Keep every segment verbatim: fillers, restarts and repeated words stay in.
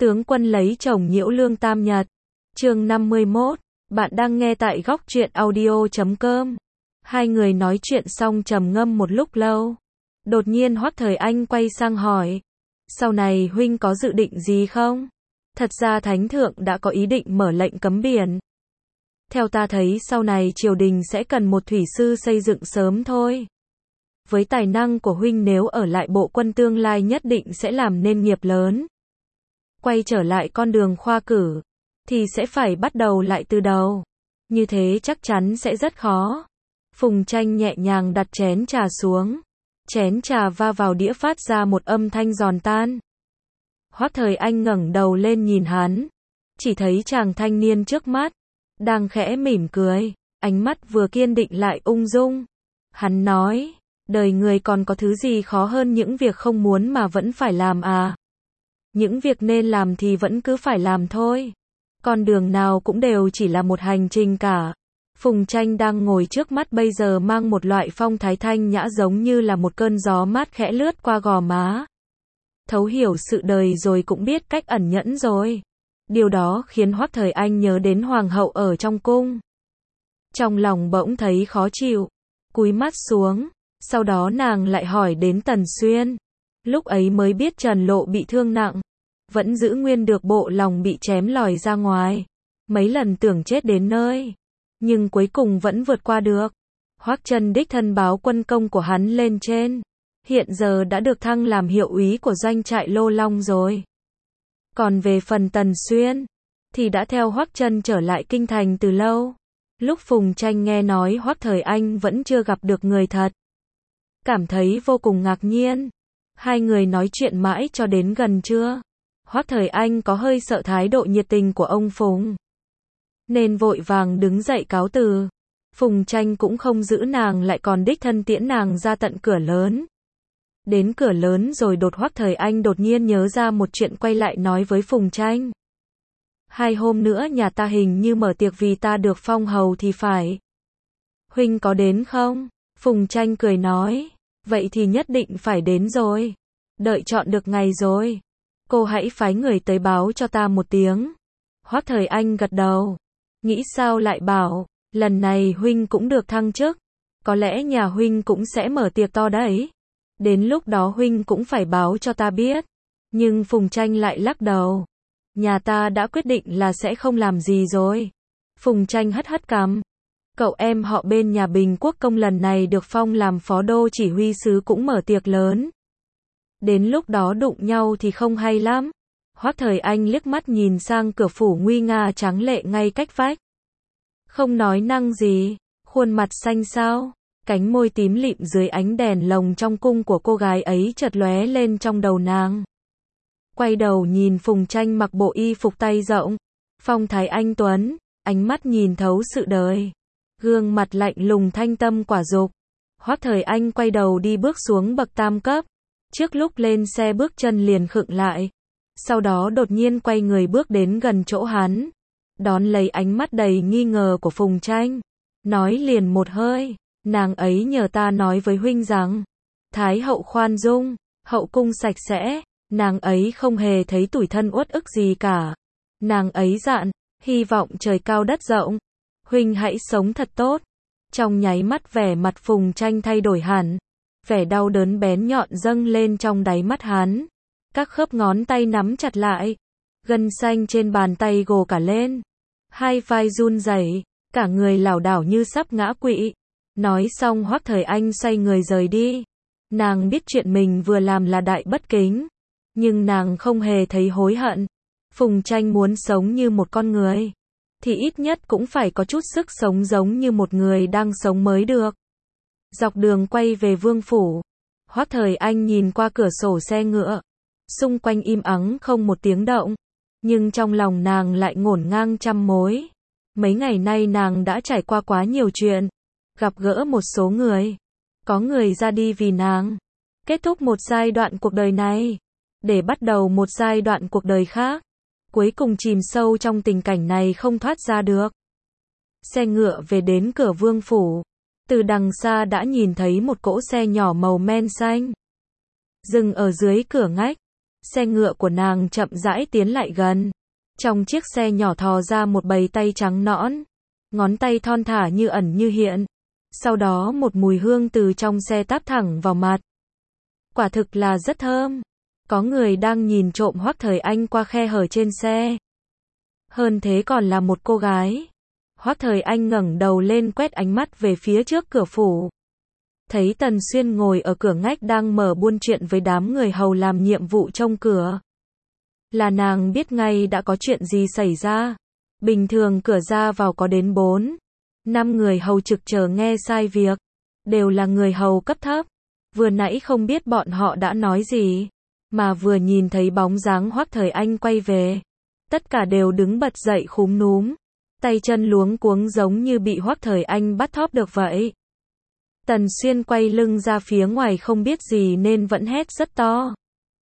Tướng quân lấy chồng nhiễu lương tam nhật. Chương năm mươi mốt. Bạn đang nghe tại góc truyện audio chấm com. Hai người nói chuyện xong trầm ngâm một lúc lâu. Đột nhiên Hoắc Thời Anh quay sang hỏi. Sau này huynh có dự định gì không? Thật ra Thánh Thượng đã có ý định mở lệnh cấm biển. Theo ta thấy sau này triều đình sẽ cần một thủy sư xây dựng sớm thôi. Với tài năng của huynh nếu ở lại bộ quân tương lai nhất định sẽ làm nên nghiệp lớn. Quay trở lại con đường khoa cử, thì sẽ phải bắt đầu lại từ đầu. Như thế chắc chắn sẽ rất khó. Phùng Tranh nhẹ nhàng đặt chén trà xuống. Chén trà va vào đĩa phát ra một âm thanh giòn tan. Hoắc Thời Anh ngẩng đầu lên nhìn hắn. Chỉ thấy chàng thanh niên trước mắt đang khẽ mỉm cười, ánh mắt vừa kiên định lại ung dung. Hắn nói, đời người còn có thứ gì khó hơn những việc không muốn mà vẫn phải làm à? Những việc nên làm thì vẫn cứ phải làm thôi. Con đường nào cũng đều chỉ là một hành trình cả. Phùng Tranh đang ngồi trước mắt bây giờ mang một loại phong thái thanh nhã giống như là một cơn gió mát khẽ lướt qua gò má. Thấu hiểu sự đời rồi cũng biết cách ẩn nhẫn rồi. Điều đó khiến Hoắc Thời Anh nhớ đến hoàng hậu ở trong cung. Trong lòng bỗng thấy khó chịu, cúi mắt xuống, sau đó nàng lại hỏi đến Tần Xuyên. Lúc ấy mới biết Trần Lộ bị thương nặng, vẫn giữ nguyên được bộ lòng bị chém lòi ra ngoài. Mấy lần tưởng chết đến nơi, nhưng cuối cùng vẫn vượt qua được. Hoắc Trân đích thân báo quân công của hắn lên trên. Hiện giờ đã được thăng làm hiệu úy của doanh trại Lô Long rồi. Còn về phần Tần Xuyên, thì đã theo Hoắc Trân trở lại kinh thành từ lâu. Lúc Phùng Tranh nghe nói Hoắc Thời Anh vẫn chưa gặp được người thật, cảm thấy vô cùng ngạc nhiên. Hai người nói chuyện mãi cho đến gần trưa. Hoắc Thời Anh có hơi sợ thái độ nhiệt tình của ông Phùng, nên vội vàng đứng dậy cáo từ. Phùng Tranh cũng không giữ nàng lại còn đích thân tiễn nàng ra tận cửa lớn. Đến cửa lớn rồi đột Hoắc Thời Anh đột nhiên nhớ ra một chuyện quay lại nói với Phùng Tranh. Hai hôm nữa nhà ta hình như mở tiệc vì ta được phong hầu thì phải. Huynh có đến không? Phùng Tranh cười nói. Vậy thì nhất định phải đến rồi. Đợi chọn được ngày rồi. Cô hãy phái người tới báo cho ta một tiếng. Hoắc Thời Anh gật đầu. Nghĩ sao lại bảo, lần này huynh cũng được thăng chức. Có lẽ nhà huynh cũng sẽ mở tiệc to đấy. Đến lúc đó huynh cũng phải báo cho ta biết. Nhưng Phùng Tranh lại lắc đầu. Nhà ta đã quyết định là sẽ không làm gì rồi. Phùng Tranh hất hất cằm. Cậu em họ bên nhà Bình Quốc công lần này được phong làm phó đô chỉ huy sứ cũng mở tiệc lớn. Đến lúc đó đụng nhau thì không hay lắm. Hoắc Thời Anh liếc mắt nhìn sang cửa phủ nguy nga tráng lệ ngay cách vách. Không nói năng gì, khuôn mặt xanh xao, cánh môi tím lịm dưới ánh đèn lồng trong cung của cô gái ấy chợt lóe lên trong đầu nàng. Quay đầu nhìn Phùng Tranh mặc bộ y phục tay rộng, phong thái anh tuấn, ánh mắt nhìn thấu sự đời, gương mặt lạnh lùng thanh tâm quả dục. Hoắc Thời Anh quay đầu đi bước xuống bậc tam cấp, trước lúc lên xe bước chân liền khựng lại, sau đó đột nhiên quay người bước đến gần chỗ hắn, đón lấy ánh mắt đầy nghi ngờ của Phùng Tranh, nói liền một hơi, nàng ấy nhờ ta nói với huynh rằng, Thái hậu khoan dung, hậu cung sạch sẽ, nàng ấy không hề thấy tủi thân uất ức gì cả. Nàng ấy dặn, hy vọng trời cao đất rộng, huynh hãy sống thật tốt. Trong nháy mắt vẻ mặt Phùng Tranh thay đổi hẳn, vẻ đau đớn bén nhọn dâng lên trong đáy mắt hắn. Các khớp ngón tay nắm chặt lại, gân xanh trên bàn tay gồ cả lên, hai vai run rẩy, cả người lảo đảo như sắp ngã quỵ. Nói xong Hoắc Thời Anh xoay người rời đi. Nàng biết chuyện mình vừa làm là đại bất kính, nhưng nàng không hề thấy hối hận. Phùng Tranh muốn sống như một con người, thì ít nhất cũng phải có chút sức sống giống như một người đang sống mới được. Dọc đường quay về vương phủ, Hoắc Thời Anh nhìn qua cửa sổ xe ngựa, xung quanh im ắng không một tiếng động, nhưng trong lòng nàng lại ngổn ngang trăm mối. Mấy ngày nay nàng đã trải qua quá nhiều chuyện, gặp gỡ một số người, có người ra đi vì nàng, kết thúc một giai đoạn cuộc đời này, để bắt đầu một giai đoạn cuộc đời khác, cuối cùng chìm sâu trong tình cảnh này không thoát ra được. Xe ngựa về đến cửa vương phủ, từ đằng xa đã nhìn thấy một cỗ xe nhỏ màu men xanh, dừng ở dưới cửa ngách. Xe ngựa của nàng chậm rãi tiến lại gần. Trong chiếc xe nhỏ thò ra một bầy tay trắng nõn. Ngón tay thon thả như ẩn như hiện. Sau đó một mùi hương từ trong xe táp thẳng vào mặt. Quả thực là rất thơm. Có người đang nhìn trộm Hoắc Thời Anh qua khe hở trên xe. Hơn thế còn là một cô gái. Hoắc Thời Anh ngẩng đầu lên quét ánh mắt về phía trước cửa phủ. Thấy Tần Xuyên ngồi ở cửa ngách đang mở buôn chuyện với đám người hầu làm nhiệm vụ trông cửa. Là nàng biết ngay đã có chuyện gì xảy ra. Bình thường cửa ra vào có đến bốn, năm người hầu trực chờ nghe sai việc. Đều là người hầu cấp thấp. Vừa nãy không biết bọn họ đã nói gì. Mà vừa nhìn thấy bóng dáng Hoắc Thời Anh quay về. Tất cả đều đứng bật dậy khúm núm. Tay chân luống cuống giống như bị Hoắc Thời Anh bắt thóp được vậy. Tần Xuyên quay lưng ra phía ngoài không biết gì nên vẫn hét rất to.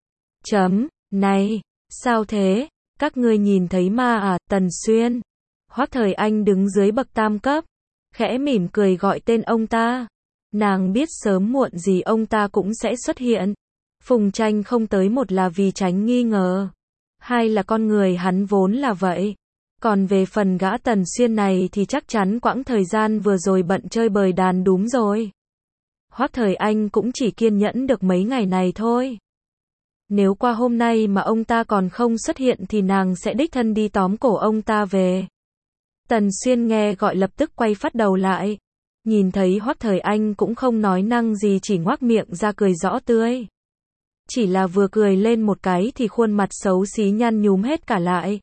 Chấm, này, sao thế, các ngươi nhìn thấy ma à, Tần Xuyên. Hoắc Thời Anh đứng dưới bậc tam cấp, khẽ mỉm cười gọi tên ông ta. Nàng biết sớm muộn gì ông ta cũng sẽ xuất hiện. Phùng Tranh không tới một là vì tránh nghi ngờ. Hai là con người hắn vốn là vậy. Còn về phần gã Tần Xuyên này thì chắc chắn quãng thời gian vừa rồi bận chơi bời đàn đúm rồi. Hoắc Thời Anh cũng chỉ kiên nhẫn được mấy ngày này thôi. Nếu qua hôm nay mà ông ta còn không xuất hiện thì nàng sẽ đích thân đi tóm cổ ông ta về. Tần Xuyên nghe gọi lập tức quay phát đầu lại. Nhìn thấy Hoắc Thời Anh cũng không nói năng gì, chỉ ngoác miệng ra cười rõ tươi. Chỉ là vừa cười lên một cái thì khuôn mặt xấu xí nhăn nhúm hết cả lại.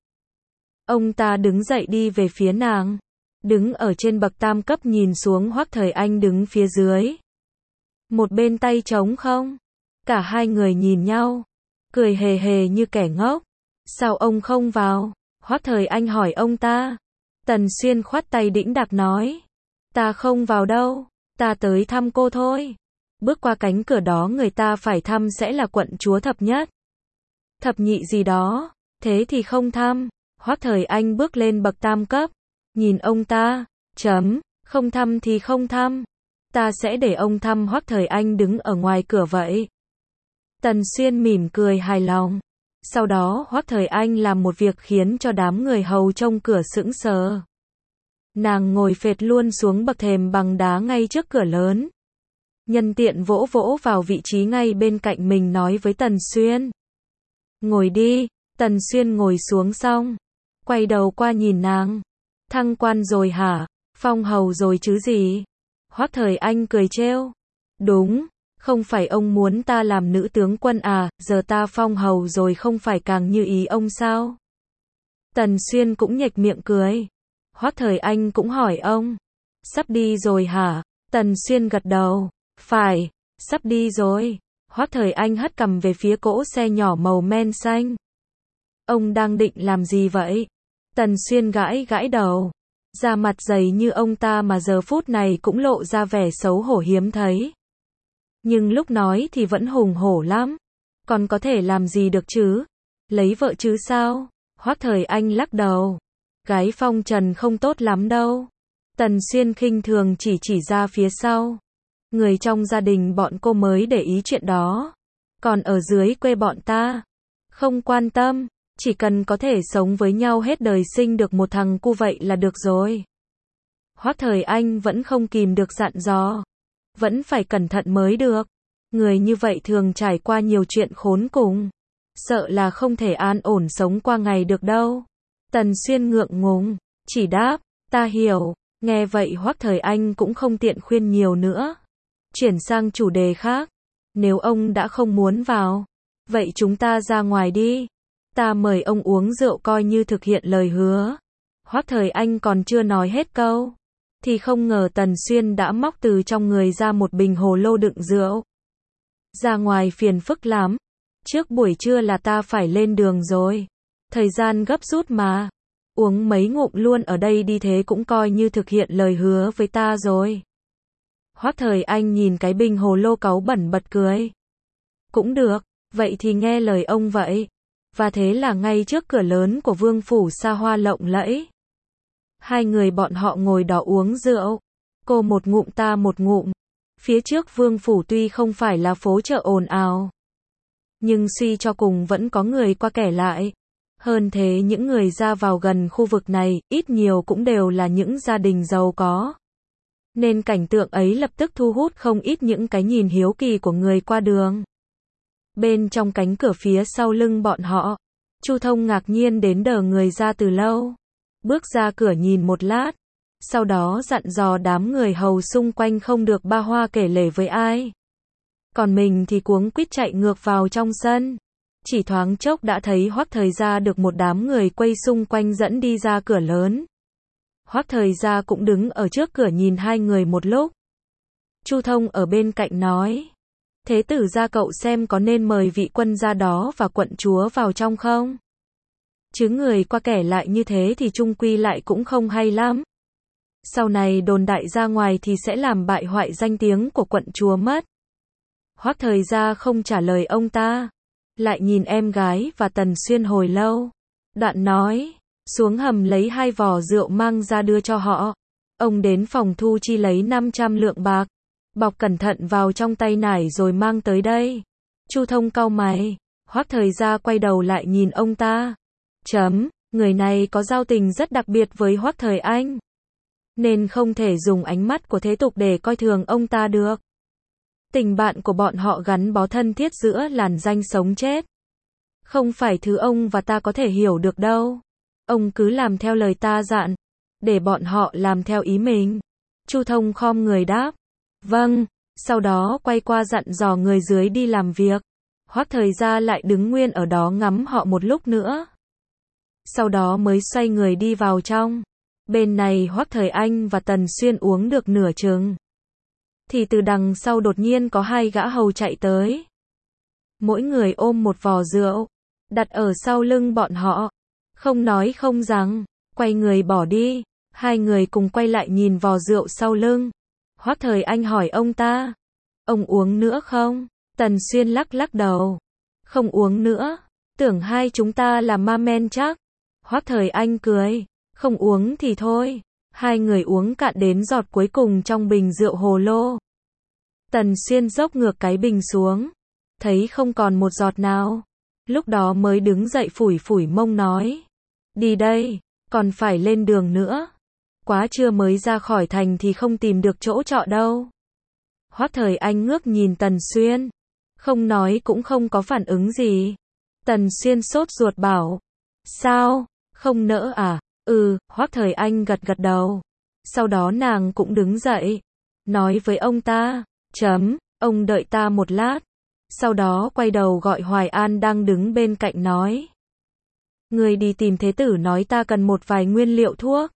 Ông ta đứng dậy đi về phía nàng. Đứng ở trên bậc tam cấp nhìn xuống Hoắc Thời Anh đứng phía dưới. Một bên tay trống không. Cả hai người nhìn nhau. Cười hề hề như kẻ ngốc. Sao ông không vào? Hoắc Thời Anh hỏi ông ta. Tần Xuyên khoát tay đĩnh đạc nói. Ta không vào đâu. Ta tới thăm cô thôi. Bước qua cánh cửa đó người ta phải thăm sẽ là quận chúa thập nhất. Thập nhị gì đó. Thế thì không thăm. Hoắc Thời Anh bước lên bậc tam cấp. Nhìn ông ta. Chấm. Không thăm thì không thăm. Ta sẽ để ông thăm. Hoắc Thời Anh đứng ở ngoài cửa vậy. Tần Xuyên mỉm cười hài lòng. Sau đó Hoắc Thời Anh làm một việc khiến cho đám người hầu trông cửa sững sờ. Nàng ngồi phệt luôn xuống bậc thềm bằng đá ngay trước cửa lớn. Nhân tiện vỗ vỗ vào vị trí ngay bên cạnh mình nói với Tần Xuyên. Ngồi đi. Tần Xuyên ngồi xuống xong. Quay đầu qua nhìn nàng. Thăng quan rồi hả? Phong hầu rồi chứ gì? Hoắc Thời Anh cười trêu. Đúng. Không phải ông muốn ta làm nữ tướng quân à, giờ ta phong hầu rồi không phải càng như ý ông sao? Tần Xuyên cũng nhếch miệng cười. Hoắc Thời Anh cũng hỏi ông. Sắp đi rồi hả? Tần Xuyên gật đầu. Phải, sắp đi rồi. Hoắc Thời Anh hất cằm về phía cỗ xe nhỏ màu men xanh. Ông đang định làm gì vậy? Tần Xuyên gãi gãi đầu. Da mặt dày như ông ta mà giờ phút này cũng lộ ra vẻ xấu hổ hiếm thấy. Nhưng lúc nói thì vẫn hùng hổ lắm. Còn có thể làm gì được chứ? Lấy vợ chứ sao? Hoắc Thời Anh lắc đầu. Gái phong trần không tốt lắm đâu. Tần Xuyên khinh thường chỉ chỉ ra phía sau. Người trong gia đình bọn cô mới để ý chuyện đó. Còn ở dưới quê bọn ta. Không quan tâm. Chỉ cần có thể sống với nhau hết đời sinh được một thằng cu vậy là được rồi. Hoắc Thời Anh vẫn không kìm được dặn dò. Vẫn phải cẩn thận mới được. Người như vậy thường trải qua nhiều chuyện khốn cùng. Sợ là không thể an ổn sống qua ngày được đâu. Tần Xuyên ngượng ngùng. Chỉ đáp. Ta hiểu. Nghe vậy Hoắc Thời Anh cũng không tiện khuyên nhiều nữa. Chuyển sang chủ đề khác. Nếu ông đã không muốn vào. Vậy chúng ta ra ngoài đi. Ta mời ông uống rượu coi như thực hiện lời hứa. Hoắc Thời Anh còn chưa nói hết câu. Thì không ngờ Tần Xuyên đã móc từ trong người ra một bình hồ lô đựng rượu. Ra ngoài phiền phức lắm. Trước buổi trưa là ta phải lên đường rồi. Thời gian gấp rút mà. Uống mấy ngụm luôn ở đây đi thế cũng coi như thực hiện lời hứa với ta rồi. Hoắc Thời Anh nhìn cái bình hồ lô cáu bẩn bật cười. Cũng được, vậy thì nghe lời ông vậy. Và thế là ngay trước cửa lớn của vương phủ xa hoa lộng lẫy. Hai người bọn họ ngồi đó uống rượu. Cô một ngụm ta một ngụm. Phía trước vương phủ tuy không phải là phố chợ ồn ào. Nhưng suy cho cùng vẫn có người qua kẻ lại. Hơn thế những người ra vào gần khu vực này, ít nhiều cũng đều là những gia đình giàu có. Nên cảnh tượng ấy lập tức thu hút không ít những cái nhìn hiếu kỳ của người qua đường. Bên trong cánh cửa phía sau lưng bọn họ, Chu Thông ngạc nhiên đến đờ người ra từ lâu. Bước ra cửa nhìn một lát, sau đó dặn dò đám người hầu xung quanh không được ba hoa kể lể với ai. Còn mình thì cuống quýt chạy ngược vào trong sân. Chỉ thoáng chốc đã thấy Hoắc Thời Gia được một đám người quay xung quanh dẫn đi ra cửa lớn. Hoắc Thời Gia cũng đứng ở trước cửa nhìn hai người một lúc. Chu Thông ở bên cạnh nói: Thế tử gia cậu xem có nên mời vị quân gia đó và quận chúa vào trong không? Chứ người qua kẻ lại như thế thì chung quy lại cũng không hay lắm. Sau này đồn đại ra ngoài thì sẽ làm bại hoại danh tiếng của quận chúa mất. Hoắc Thời Gia không trả lời ông ta, lại nhìn em gái và Tần Xuyên hồi lâu. Đoạn nói: Xuống hầm lấy hai vò rượu mang ra đưa cho họ. Ông đến phòng thu chi lấy năm trăm lượng bạc, bọc cẩn thận vào trong tay nải rồi mang tới đây. Chu Thông cau mày. Hoắc Thời Gia quay đầu lại nhìn ông ta. Chấm, người này có giao tình rất đặc biệt với Hoắc Thời Anh, nên không thể dùng ánh mắt của thế tục để coi thường ông ta được. Tình bạn của bọn họ gắn bó thân thiết giữa làn danh sống chết. Không phải thứ ông và ta có thể hiểu được đâu. Ông cứ làm theo lời ta dặn, để bọn họ làm theo ý mình. Chu Thông khom người đáp: Vâng, sau đó quay qua dặn dò người dưới đi làm việc. Hoắc Thời Gia lại đứng nguyên ở đó ngắm họ một lúc nữa. Sau đó mới xoay người đi vào trong. Bên này Hoắc Thời Anh và Tần Xuyên uống được nửa chừng, thì từ đằng sau đột nhiên có hai gã hầu chạy tới. Mỗi người ôm một vò rượu, đặt ở sau lưng bọn họ. Không nói không rằng, quay người bỏ đi. Hai người cùng quay lại nhìn vò rượu sau lưng. Hoắc Thời Anh hỏi ông ta: Ông uống nữa không? Tần Xuyên lắc lắc đầu: Không uống nữa, tưởng hai chúng ta là ma men chắc. Hoắc Thời Anh cười: Không uống thì thôi. Hai người uống cạn đến giọt cuối cùng trong bình rượu hồ lô. Tần Xuyên dốc ngược cái bình xuống, thấy không còn một giọt nào. Lúc đó mới đứng dậy phủi phủi mông nói: Đi đây, còn phải lên đường nữa. Quá trưa mới ra khỏi thành thì không tìm được chỗ trọ đâu. Hoắc Thời Anh ngước nhìn Tần Xuyên, không nói cũng không có phản ứng gì. Tần Xuyên sốt ruột bảo: Sao, không nỡ à? Ừ, Hoắc Thời Anh gật gật đầu. Sau đó nàng cũng đứng dậy, nói với ông ta: Chấm, ông đợi ta một lát. Sau đó quay đầu gọi Hoài An đang đứng bên cạnh nói: Người đi tìm thế tử nói ta cần một vài nguyên liệu thuốc.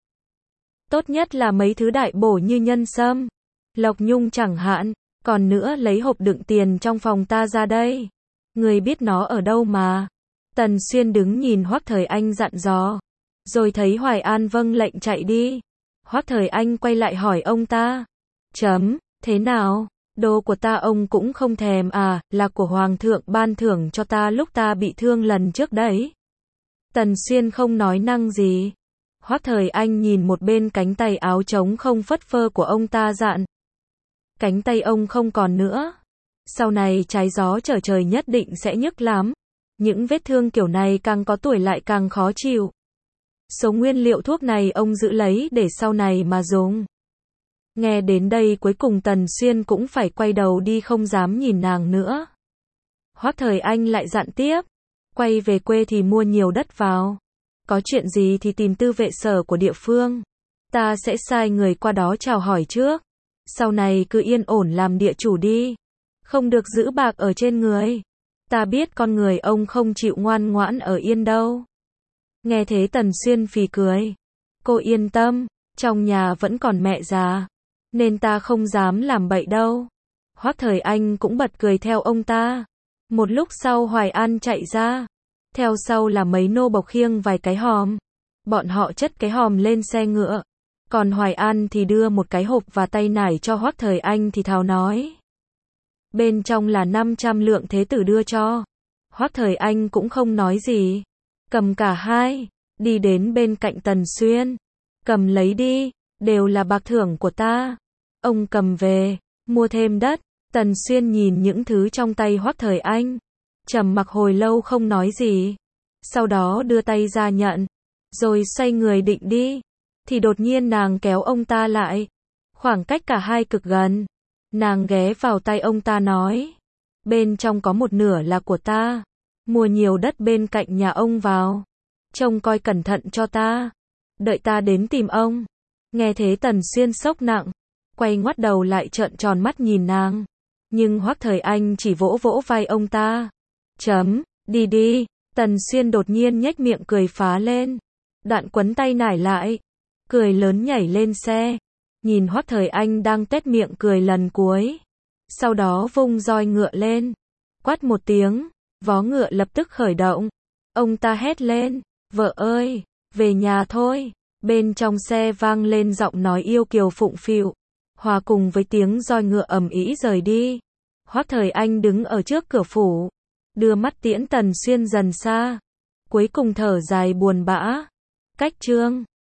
Tốt nhất là mấy thứ đại bổ như nhân sâm, lộc nhung chẳng hạn. Còn nữa lấy hộp đựng tiền trong phòng ta ra đây. Người biết nó ở đâu mà. Tần Xuyên đứng nhìn Hoắc Thời Anh dặn dò, rồi thấy Hoài An vâng lệnh chạy đi. Hoắc Thời Anh quay lại hỏi ông ta: Chấm, thế nào? Đồ của ta ông cũng không thèm à? Là của Hoàng thượng ban thưởng cho ta lúc ta bị thương lần trước đấy. Tần Xuyên không nói năng gì. Hoắc Thời Anh nhìn một bên cánh tay áo trống không phất phơ của ông ta dặn: Cánh tay ông không còn nữa. Sau này trái gió trở trời nhất định sẽ nhức lắm. Những vết thương kiểu này càng có tuổi lại càng khó chịu. Số nguyên liệu thuốc này ông giữ lấy để sau này mà dùng. Nghe đến đây cuối cùng Tần Xuyên cũng phải quay đầu đi không dám nhìn nàng nữa. Hoắc Thời Anh lại dặn tiếp: Quay về quê thì mua nhiều đất vào. Có chuyện gì thì tìm tư vệ sở của địa phương. Ta sẽ sai người qua đó chào hỏi trước. Sau này cứ yên ổn làm địa chủ đi. Không được giữ bạc ở trên người. Ta biết con người ông không chịu ngoan ngoãn ở yên đâu. Nghe thế Tần Xuyên phì cười. Cô yên tâm, trong nhà vẫn còn mẹ già, nên ta không dám làm bậy đâu. Hoắc Thời Anh cũng bật cười theo ông ta. Một lúc sau Hoài An chạy ra. Theo sau là mấy nô bộc khiêng vài cái hòm. Bọn họ chất cái hòm lên xe ngựa. Còn Hoài An thì đưa một cái hộp và tay nải cho Hoắc Thời Anh thì thào nói: Bên trong là năm trăm lượng thế tử đưa cho. Hoắc Thời Anh cũng không nói gì. Cầm cả hai, đi đến bên cạnh Tần Xuyên. Cầm lấy đi, đều là bạc thưởng của ta. Ông cầm về, mua thêm đất. Tần Xuyên nhìn những thứ trong tay Hoắc Thời Anh, trầm mặc hồi lâu không nói gì. Sau đó đưa tay ra nhận. Rồi xoay người định đi. Thì đột nhiên nàng kéo ông ta lại. Khoảng cách cả hai cực gần. Nàng ghé vào tay ông ta nói. Bên trong có một nửa là của ta. Mua nhiều đất bên cạnh nhà ông vào. Trông coi cẩn thận cho ta. Đợi ta đến tìm ông. Nghe thế Tần Xuyên sốc nặng. Quay ngoắt đầu lại trợn tròn mắt nhìn nàng. Nhưng Hoắc Thời Anh chỉ vỗ vỗ vai ông ta. Chấm, đi đi. Tần Xuyên đột nhiên nhếch miệng cười phá lên. Đoạn quấn tay nải lại. Cười lớn nhảy lên xe. Nhìn Hoắc Thời Anh đang tuét miệng cười lần cuối. Sau đó vung roi ngựa lên. Quát một tiếng. Vó ngựa lập tức khởi động. Ông ta hét lên. Vợ ơi, về nhà thôi. Bên trong xe vang lên giọng nói yêu kiều phụng phịu. Hòa cùng với tiếng roi ngựa ầm ĩ rời đi. Hoắc Thời Anh đứng ở trước cửa phủ. Đưa mắt tiễn Tần Xuyên dần xa. Cuối cùng thở dài buồn bã. Cách chương